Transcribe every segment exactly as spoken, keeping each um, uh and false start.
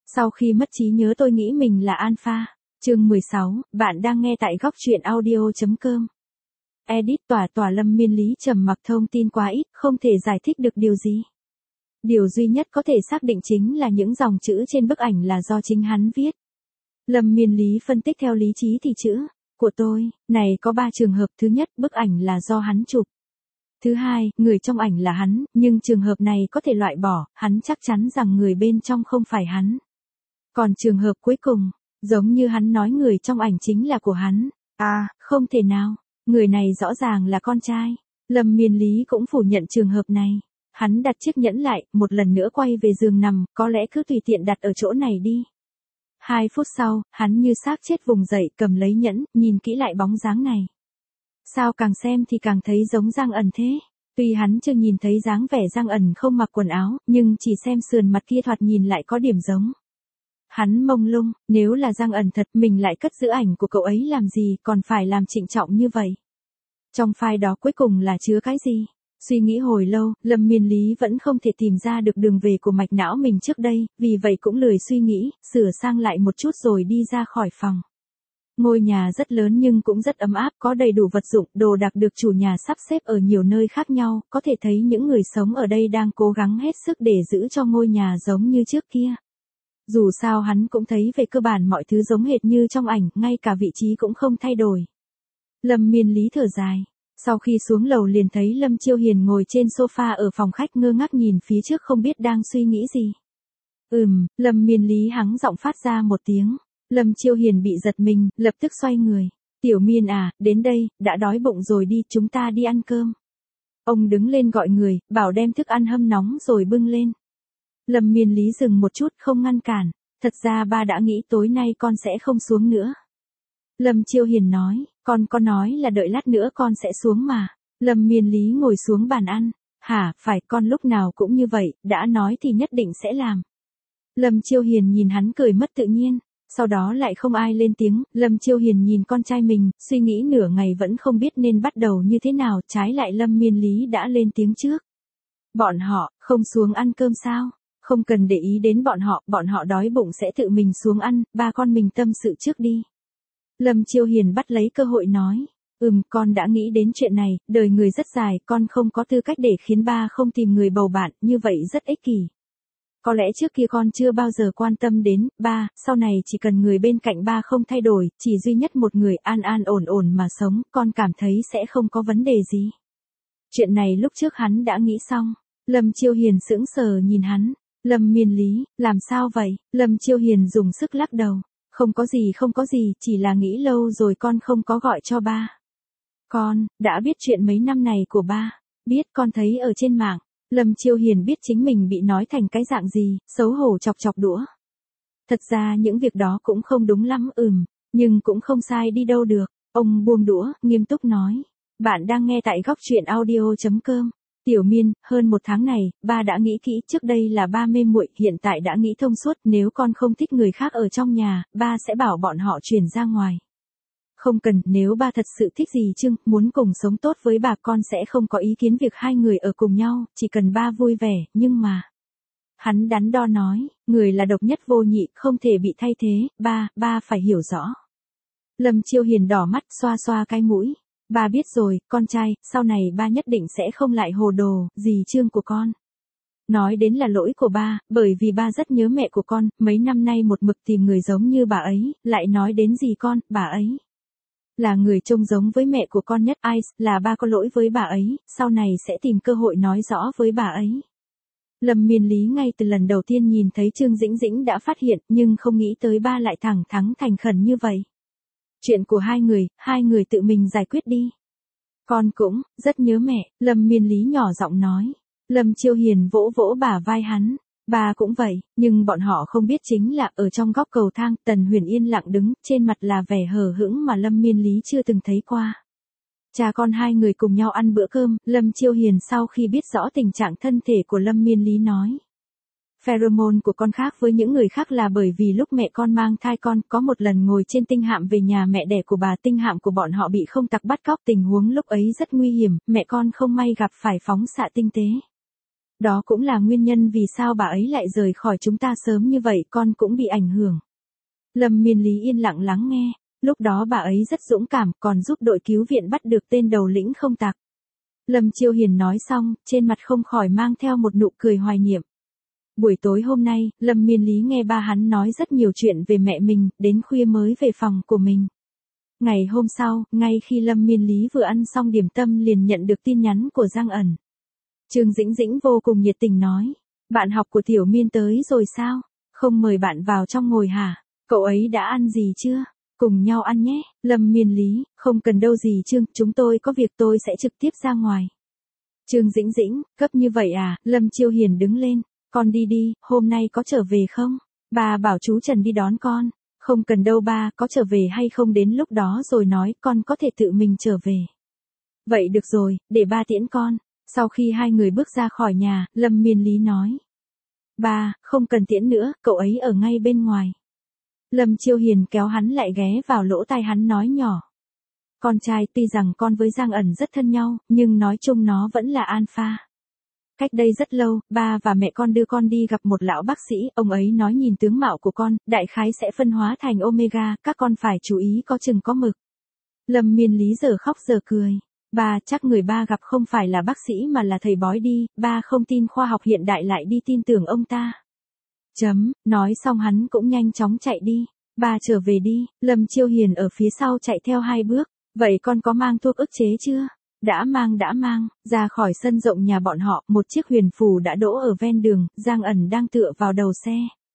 Sau khi mất trí nhớ tôi nghĩ mình là alpha. Chương mười sáu, bạn đang nghe tại góc truyện audio chấm com. Edit tỏa tỏa Lâm Miên Lý trầm mặc, thông tin quá ít, không thể giải thích được điều gì. Điều duy nhất có thể xác định chính là những dòng chữ trên bức ảnh là do chính hắn viết. Lâm Miên Lý phân tích theo lý trí thì chữ của tôi này có ba trường hợp. Thứ nhất, bức ảnh là do hắn chụp. Thứ hai, người trong ảnh là hắn, nhưng trường hợp này có thể loại bỏ, hắn chắc chắn rằng người bên trong không phải hắn. Còn trường hợp cuối cùng, giống như hắn nói người trong ảnh chính là của hắn. À, không thể nào, người này rõ ràng là con trai. Lâm Miên Lý cũng phủ nhận trường hợp này. Hắn đặt chiếc nhẫn lại, một lần nữa quay về giường nằm, có lẽ cứ tùy tiện đặt ở chỗ này đi. Hai phút sau, hắn như xác chết vùng dậy, cầm lấy nhẫn, nhìn kỹ lại bóng dáng này. Sao càng xem thì càng thấy giống Giang Ẩn thế. Tuy hắn chưa nhìn thấy dáng vẻ Giang Ẩn không mặc quần áo, nhưng chỉ xem sườn mặt kia thoạt nhìn lại có điểm giống. Hắn mông lung, nếu là Giang Ẩn thật mình lại cất giữ ảnh của cậu ấy làm gì, còn phải làm trịnh trọng như vậy. Trong file đó cuối cùng là chứa cái gì? Suy nghĩ hồi lâu, Lâm Miên Lý vẫn không thể tìm ra được đường về của mạch não mình trước đây, vì vậy cũng lười suy nghĩ, sửa sang lại một chút rồi đi ra khỏi phòng. Ngôi nhà rất lớn nhưng cũng rất ấm áp, có đầy đủ vật dụng, đồ đạc được chủ nhà sắp xếp ở nhiều nơi khác nhau, có thể thấy những người sống ở đây đang cố gắng hết sức để giữ cho ngôi nhà giống như trước kia. Dù sao hắn cũng thấy về cơ bản mọi thứ giống hệt như trong ảnh, ngay cả vị trí cũng không thay đổi. Lâm Miên Lý thở dài. Sau khi xuống lầu liền thấy Lâm Chiêu Hiền ngồi trên sofa ở phòng khách ngơ ngác nhìn phía trước không biết đang suy nghĩ gì. Ừm, Lâm Miên Lý hắng giọng phát ra một tiếng. Lâm Chiêu Hiền bị giật mình, lập tức xoay người. Tiểu Miên à, đến đây, đã đói bụng rồi đi, chúng ta đi ăn cơm. Ông đứng lên gọi người, bảo đem thức ăn hâm nóng rồi bưng lên. Lâm Miên Lý dừng một chút không ngăn cản. Thật ra ba đã nghĩ tối nay con sẽ không xuống nữa. Lâm Chiêu Hiền nói, con có nói là đợi lát nữa con sẽ xuống mà. Lâm Miên Lý ngồi xuống bàn ăn. Hả, phải, con lúc nào cũng như vậy, đã nói thì nhất định sẽ làm. Lâm Chiêu Hiền nhìn hắn cười mất tự nhiên. Sau đó lại không ai lên tiếng, Lâm Chiêu Hiền nhìn con trai mình, suy nghĩ nửa ngày vẫn không biết nên bắt đầu như thế nào, trái lại Lâm Miên Lý đã lên tiếng trước. Bọn họ, không xuống ăn cơm sao? Không cần để ý đến bọn họ, bọn họ đói bụng sẽ tự mình xuống ăn, ba con mình tâm sự trước đi. Lâm Chiêu Hiền bắt lấy cơ hội nói, ừm, con đã nghĩ đến chuyện này, đời người rất dài, con không có tư cách để khiến ba không tìm người bầu bạn, như vậy rất ích kỷ. Có lẽ trước kia con chưa bao giờ quan tâm đến, ba, sau này chỉ cần người bên cạnh ba không thay đổi, chỉ duy nhất một người an an ổn ổn mà sống, con cảm thấy sẽ không có vấn đề gì. Chuyện này lúc trước hắn đã nghĩ xong. Lâm Chiêu Hiền sững sờ nhìn hắn. Lâm Miên Lý, làm sao vậy? Lâm Chiêu Hiền dùng sức lắc đầu. Không có gì không có gì, chỉ là nghĩ lâu rồi con không có gọi cho ba. Con, đã biết chuyện mấy năm này của ba. Biết, con thấy ở trên mạng. Lâm Chiêu Hiền biết chính mình bị nói thành cái dạng gì, xấu hổ chọc chọc đũa. Thật ra những việc đó cũng không đúng lắm, ừm, nhưng cũng không sai đi đâu được. Ông buông đũa, nghiêm túc nói. Bạn đang nghe tại góc truyện audio chấm com. Tiểu Miên, hơn một tháng này, ba đã nghĩ kỹ, trước đây là ba mê muội, hiện tại đã nghĩ thông suốt, nếu con không thích người khác ở trong nhà, ba sẽ bảo bọn họ chuyển ra ngoài. Không cần, nếu ba thật sự thích dì Trương, muốn cùng sống tốt với bà, con sẽ không có ý kiến việc hai người ở cùng nhau, chỉ cần ba vui vẻ, nhưng mà... Hắn đắn đo nói, người là độc nhất vô nhị, không thể bị thay thế, ba, ba phải hiểu rõ. Lâm Chiêu Hiền đỏ mắt, xoa xoa cái mũi. Ba biết rồi, con trai, sau này ba nhất định sẽ không lại hồ đồ, dì Trương của con. Nói đến là lỗi của ba, bởi vì ba rất nhớ mẹ của con, mấy năm nay một mực tìm người giống như bà ấy, lại nói đến dì con, bà ấy. Là người trông giống với mẹ của con nhất, ai, là ba có lỗi với bà ấy, sau này sẽ tìm cơ hội nói rõ với bà ấy. Lâm Miên Lý ngay từ lần đầu tiên nhìn thấy Trương Dĩnh Dĩnh đã phát hiện, nhưng không nghĩ tới ba lại thẳng thắn thành khẩn như vậy. Chuyện của hai người, hai người tự mình giải quyết đi. Con cũng, rất nhớ mẹ, Lâm Miên Lý nhỏ giọng nói. Lâm Chiêu Hiền vỗ vỗ bả vai hắn. Ba cũng vậy, nhưng bọn họ không biết chính là ở trong góc cầu thang, Tần Huyền yên lặng đứng, trên mặt là vẻ hờ hững mà Lâm Miên Lý chưa từng thấy qua. Cha con hai người cùng nhau ăn bữa cơm, Lâm Chiêu Hiền sau khi biết rõ tình trạng thân thể của Lâm Miên Lý nói. Pheromone của con khác với những người khác là bởi vì lúc mẹ con mang thai con, có một lần ngồi trên tinh hạm về nhà mẹ đẻ của bà, tinh hạm của bọn họ bị không tặc bắt cóc, tình huống lúc ấy rất nguy hiểm, mẹ con không may gặp phải phóng xạ tinh tế. Đó cũng là nguyên nhân vì sao bà ấy lại rời khỏi chúng ta sớm như vậy, con cũng bị ảnh hưởng. Lâm Miên Lý yên lặng lắng nghe, lúc đó bà ấy rất dũng cảm, còn giúp đội cứu viện bắt được tên đầu lĩnh không tặc. Lâm Chiêu Hiền nói xong, trên mặt không khỏi mang theo một nụ cười hoài niệm. Buổi tối hôm nay, Lâm Miên Lý nghe ba hắn nói rất nhiều chuyện về mẹ mình, đến khuya mới về phòng của mình. Ngày hôm sau, ngay khi Lâm Miên Lý vừa ăn xong điểm tâm liền nhận được tin nhắn của Giang ẩn. Trương Dĩnh Dĩnh vô cùng nhiệt tình nói, bạn học của Tiểu Miên tới rồi sao? Không mời bạn vào trong ngồi hả? Cậu ấy đã ăn gì chưa? Cùng nhau ăn nhé. Lâm Miên Lý, không cần đâu gì Trương, chúng tôi có việc tôi sẽ trực tiếp ra ngoài. Trương Dĩnh Dĩnh, cấp như vậy à? Lâm Chiêu Hiền đứng lên, con đi đi, hôm nay có trở về không? Ba bảo chú Trần đi đón con. Không cần đâu ba, có trở về hay không đến lúc đó rồi nói, con có thể tự mình trở về. Vậy được rồi, để ba tiễn con. Sau khi hai người bước ra khỏi nhà, Lâm Miên Lý nói. Ba, không cần tiễn nữa, cậu ấy ở ngay bên ngoài. Lâm Chiêu Hiền kéo hắn lại ghé vào lỗ tai hắn nói nhỏ. Con trai, tuy rằng con với Giang ẩn rất thân nhau, nhưng nói chung nó vẫn là alpha. Cách đây rất lâu, ba và mẹ con đưa con đi gặp một lão bác sĩ, ông ấy nói nhìn tướng mạo của con, đại khái sẽ phân hóa thành omega, các con phải chú ý có chừng có mực. Lâm Miên Lý giờ khóc giờ cười. Ba, chắc người ba gặp không phải là bác sĩ mà là thầy bói đi, ba không tin khoa học hiện đại lại đi tin tưởng ông ta. Chấm, nói xong hắn cũng nhanh chóng chạy đi. Ba trở về đi, Lâm Chiêu Hiền ở phía sau chạy theo hai bước. Vậy con có mang thuốc ức chế chưa? Đã mang đã mang, ra khỏi sân rộng nhà bọn họ, một chiếc huyền phù đã đỗ ở ven đường, Giang ẩn đang tựa vào đầu xe.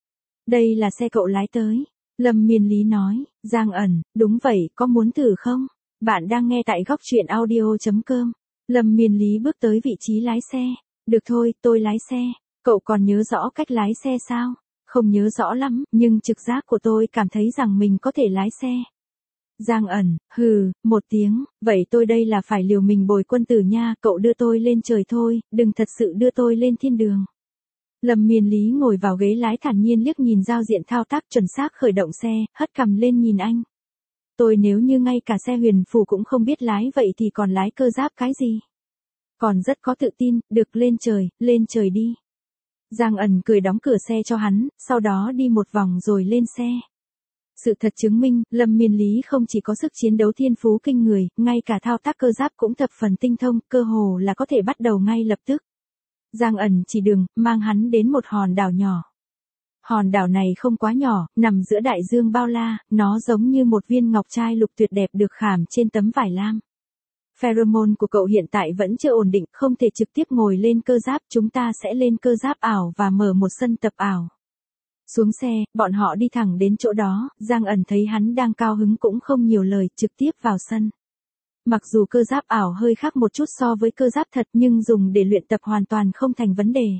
Đây là xe cậu lái tới. Lâm Miên Lý nói, Giang ẩn, đúng vậy, có muốn thử không? Bạn đang nghe tại góc truyện audio.com. Lâm Miên Lý bước tới vị trí lái xe. Được thôi, tôi lái xe. Cậu còn nhớ rõ cách lái xe sao? Không nhớ rõ lắm, nhưng trực giác của tôi cảm thấy rằng mình có thể lái xe. Giang ẩn, hừ, một tiếng, vậy tôi đây là phải liều mình bồi quân tử nha, cậu đưa tôi lên trời thôi, đừng thật sự đưa tôi lên thiên đường. Lâm Miên Lý ngồi vào ghế lái thản nhiên liếc nhìn giao diện thao tác chuẩn xác khởi động xe, hất cằm lên nhìn anh. Tôi nếu như ngay cả xe huyền phù cũng không biết lái vậy thì còn lái cơ giáp cái gì? Còn rất có tự tin, được lên trời, lên trời đi. Giang ẩn cười đóng cửa xe cho hắn, sau đó đi một vòng rồi lên xe. Sự thật chứng minh, Lâm Miên Lý không chỉ có sức chiến đấu thiên phú kinh người, ngay cả thao tác cơ giáp cũng thập phần tinh thông, cơ hồ là có thể bắt đầu ngay lập tức. Giang ẩn chỉ đường, mang hắn đến một hòn đảo nhỏ. Hòn đảo này không quá nhỏ, nằm giữa đại dương bao la, nó giống như một viên ngọc trai lục tuyệt đẹp được khảm trên tấm vải lam. Pheromone của cậu hiện tại vẫn chưa ổn định, không thể trực tiếp ngồi lên cơ giáp, chúng ta sẽ lên cơ giáp ảo và mở một sân tập ảo. Xuống xe, bọn họ đi thẳng đến chỗ đó, Giang ẩn thấy hắn đang cao hứng cũng không nhiều lời, trực tiếp vào sân. Mặc dù cơ giáp ảo hơi khác một chút so với cơ giáp thật nhưng dùng để luyện tập hoàn toàn không thành vấn đề.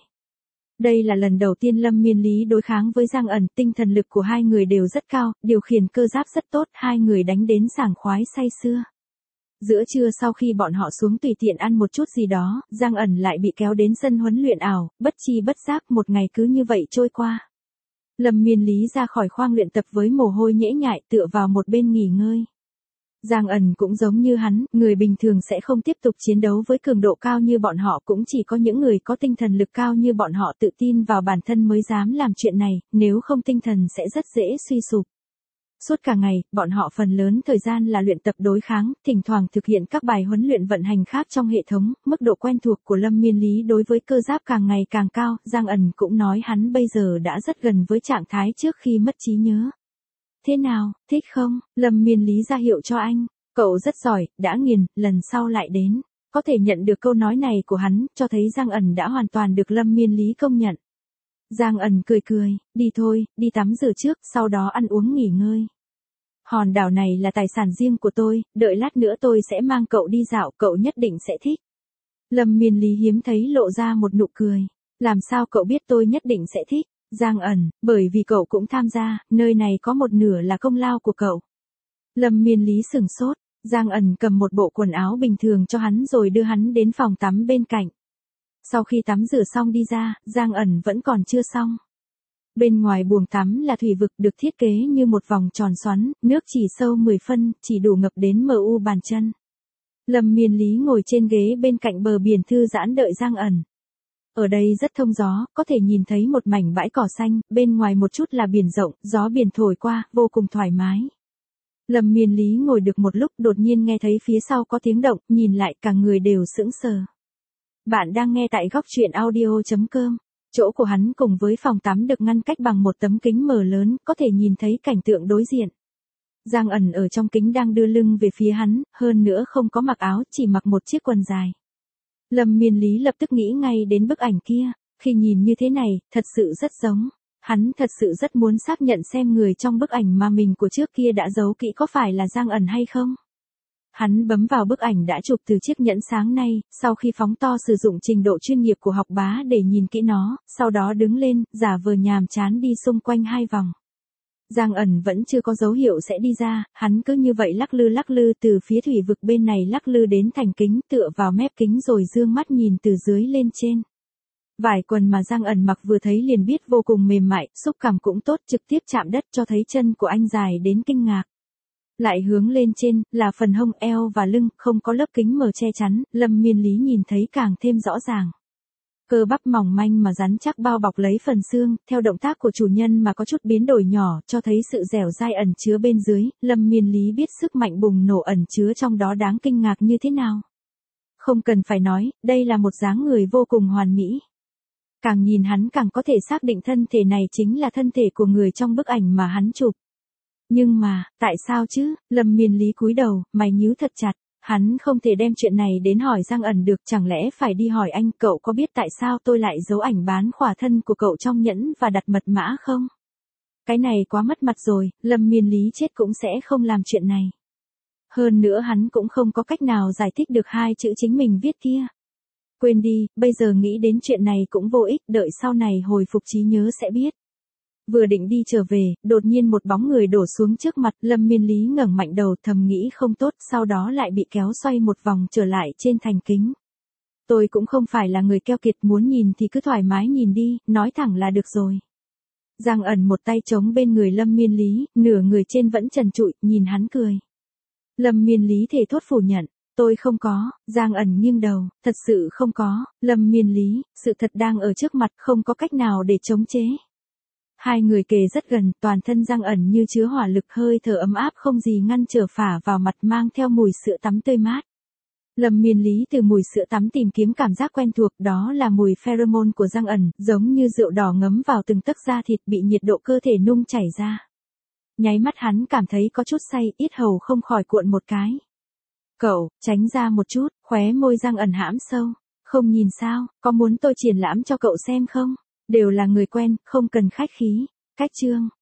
Đây là lần đầu tiên Lâm Miên Lý đối kháng với Giang ẩn, tinh thần lực của hai người đều rất cao, điều khiển cơ giáp rất tốt, hai người đánh đến sảng khoái say sưa. Giữa trưa sau khi bọn họ xuống tùy tiện ăn một chút gì đó, Giang ẩn lại bị kéo đến sân huấn luyện ảo, bất chi bất giác một ngày cứ như vậy trôi qua. Lâm Miên Lý ra khỏi khoang luyện tập với mồ hôi nhễ nhại tựa vào một bên nghỉ ngơi. Giang ẩn cũng giống như hắn, người bình thường sẽ không tiếp tục chiến đấu với cường độ cao như bọn họ, cũng chỉ có những người có tinh thần lực cao như bọn họ tự tin vào bản thân mới dám làm chuyện này, nếu không tinh thần sẽ rất dễ suy sụp. Suốt cả ngày, bọn họ phần lớn thời gian là luyện tập đối kháng, thỉnh thoảng thực hiện các bài huấn luyện vận hành khác trong hệ thống, mức độ quen thuộc của Lâm Miên Lý đối với cơ giáp càng ngày càng cao, Giang ẩn cũng nói hắn bây giờ đã rất gần với trạng thái trước khi mất trí nhớ. Thế nào, thích không? Lâm Miên Lý ra hiệu cho anh, cậu rất giỏi, đã nghiền, lần sau lại đến. Có thể nhận được câu nói này của hắn, cho thấy Giang ẩn đã hoàn toàn được Lâm Miên Lý công nhận. Giang ẩn cười cười, đi thôi, đi tắm rửa trước, sau đó ăn uống nghỉ ngơi. Hòn đảo này là tài sản riêng của tôi, đợi lát nữa tôi sẽ mang cậu đi dạo, cậu nhất định sẽ thích. Lâm Miên Lý hiếm thấy lộ ra một nụ cười. Làm sao cậu biết tôi nhất định sẽ thích? Giang ẩn, bởi vì cậu cũng tham gia, nơi này có một nửa là công lao của cậu. Lâm Miên Lý sửng sốt, Giang ẩn cầm một bộ quần áo bình thường cho hắn rồi đưa hắn đến phòng tắm bên cạnh. Sau khi tắm rửa xong đi ra, Giang ẩn vẫn còn chưa xong. Bên ngoài buồng tắm là thủy vực được thiết kế như một vòng tròn xoắn, nước chỉ sâu mười phân, chỉ đủ ngập đến mờ u bàn chân. Lâm Miên Lý ngồi trên ghế bên cạnh bờ biển thư giãn đợi Giang ẩn. Ở đây rất thông gió, có thể nhìn thấy một mảnh bãi cỏ xanh, bên ngoài một chút là biển rộng, gió biển thổi qua, vô cùng thoải mái. Lâm Miên Lý ngồi được một lúc đột nhiên nghe thấy phía sau có tiếng động, nhìn lại cả người đều sững sờ. Bạn đang nghe tại góc chuyện audio chấm com. Chỗ của hắn cùng với phòng tắm được ngăn cách bằng một tấm kính mờ lớn, có thể nhìn thấy cảnh tượng đối diện. Giang ẩn ở trong kính đang đưa lưng về phía hắn, hơn nữa không có mặc áo, chỉ mặc một chiếc quần dài. Lâm Miên Lý lập tức nghĩ ngay đến bức ảnh kia, khi nhìn như thế này, thật sự rất giống. Hắn thật sự rất muốn xác nhận xem người trong bức ảnh mà mình của trước kia đã giấu kỹ có phải là Giang ẩn hay không. Hắn bấm vào bức ảnh đã chụp từ chiếc nhẫn sáng nay, sau khi phóng to sử dụng trình độ chuyên nghiệp của học bá để nhìn kỹ nó, sau đó đứng lên, giả vờ nhàm chán đi xung quanh hai vòng. Giang ẩn vẫn chưa có dấu hiệu sẽ đi ra, hắn cứ như vậy lắc lư lắc lư từ phía thủy vực bên này lắc lư đến thành kính tựa vào mép kính rồi dương mắt nhìn từ dưới lên trên. Vải quần mà Giang ẩn mặc vừa thấy liền biết vô cùng mềm mại, xúc cảm cũng tốt, trực tiếp chạm đất cho thấy chân của anh dài đến kinh ngạc. Lại hướng lên trên, là phần hông, eo và lưng, không có lớp kính mờ che chắn, Lâm Miên Lý nhìn thấy càng thêm rõ ràng. Cơ bắp mỏng manh mà rắn chắc bao bọc lấy phần xương, theo động tác của chủ nhân mà có chút biến đổi nhỏ, cho thấy sự dẻo dai ẩn chứa bên dưới, Lâm Miên Lý biết sức mạnh bùng nổ ẩn chứa trong đó đáng kinh ngạc như thế nào. Không cần phải nói, đây là một dáng người vô cùng hoàn mỹ. Càng nhìn hắn càng có thể xác định thân thể này chính là thân thể của người trong bức ảnh mà hắn chụp. Nhưng mà, tại sao chứ? Lâm Miên Lý cúi đầu, mày nhíu thật chặt. Hắn không thể đem chuyện này đến hỏi Giang ẩn được, chẳng lẽ phải đi hỏi anh, cậu có biết tại sao tôi lại giấu ảnh bán khỏa thân của cậu trong nhẫn và đặt mật mã không? Cái này quá mất mặt rồi, Lâm Miên Lý chết cũng sẽ không làm chuyện này. Hơn nữa hắn cũng không có cách nào giải thích được hai chữ chính mình viết kia. Quên đi, bây giờ nghĩ đến chuyện này cũng vô ích, đợi sau này hồi phục trí nhớ sẽ biết. Vừa định đi trở về, đột nhiên một bóng người đổ xuống trước mặt, Lâm Miên Lý ngẩng mạnh đầu thầm nghĩ không tốt, sau đó lại bị kéo xoay một vòng trở lại trên thành kính. Tôi cũng không phải là người keo kiệt, muốn nhìn thì cứ thoải mái nhìn đi, nói thẳng là được rồi. Giang ẩn một tay chống bên người Lâm Miên Lý, nửa người trên vẫn trần trụi, nhìn hắn cười. Lâm Miên Lý thề thốt phủ nhận. Tôi không có, Giang ẩn nghiêng đầu, thật sự không có, Lâm Miên Lý, sự thật đang ở trước mặt, không có cách nào để chống chế. Hai người kề rất gần, toàn thân Giang ẩn như chứa hỏa lực, hơi thở ấm áp không gì ngăn trở phả vào mặt, mang theo mùi sữa tắm tươi mát. Lâm Miên Lý từ mùi sữa tắm tìm kiếm cảm giác quen thuộc, đó là mùi pheromone của Giang ẩn, giống như rượu đỏ ngấm vào từng tấc da thịt bị nhiệt độ cơ thể nung chảy ra. Nháy mắt hắn cảm thấy có chút say, yết hầu không khỏi cuộn một cái. Cậu, tránh ra một chút, khóe môi Giang ẩn hãm sâu. Không nhìn sao, có muốn tôi triển lãm cho cậu xem không? Đều là người quen, không cần khách khí. Cách chương.